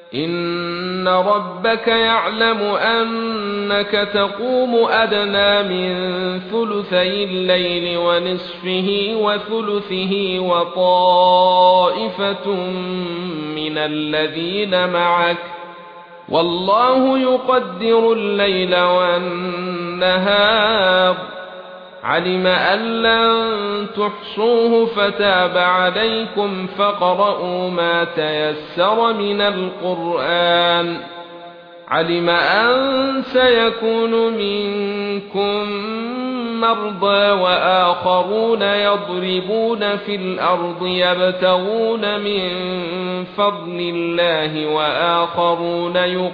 إن ربك يعلم أنك تقوم أدنى من ثلثي الليل ونصفه وثلثه وطائفة من الذين معك والله يقدر الليل والنهار علم أن لن تحصوه فتاب عليكم فاقرؤوا ما تيسر من القرآن علم أن سيكون منكم مرضى وآخرون يضربون في الأرض يبتغون من فضل الله وآخرون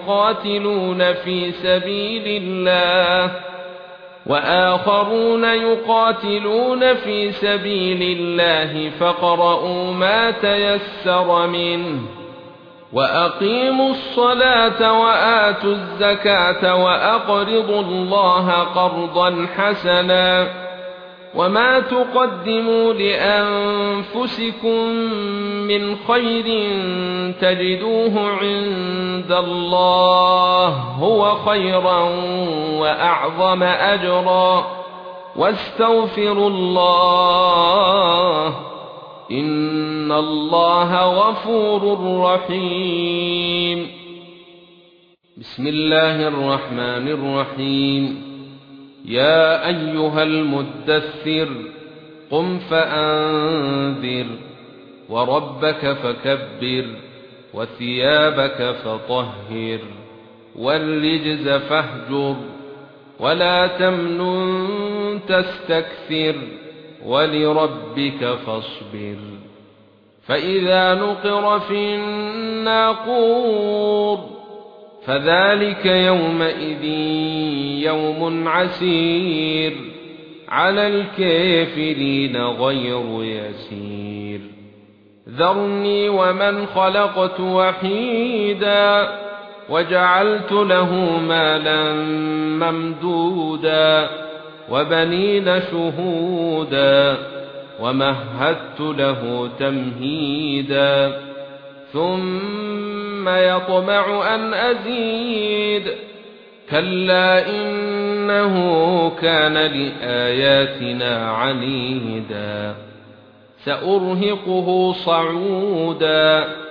يقاتلون في سبيل الله فاقرؤوا ما تيسر منه وأقيموا الصلاة وآتوا الزكاة وأقرضوا الله قرضا حسنا وما تقدموا لأنفسكم من خير تجدوه عند الله هو خيرا وأعظم أجرا واستغفروا الله إن الله غفور رحيم. بسم الله الرحمن الرحيم. يا أيها المدثر قم فأنذر وربك فكبر وثيابك فطهر والرجز فاهجر ولا تمنن تستكثر ولربك فاصبر فإذا نقر في الناقور فذلك يومئذ يوم عسير على الكافرين غير يسير ذرني ومن خلقت وحيدا وجعلت له مالا ممدودا وبنين شهودا ومهدت له تمهيدا ثم يطمع أن أزيد كلا إنه كان لآياتنا عنيدا سأرهقه صعودا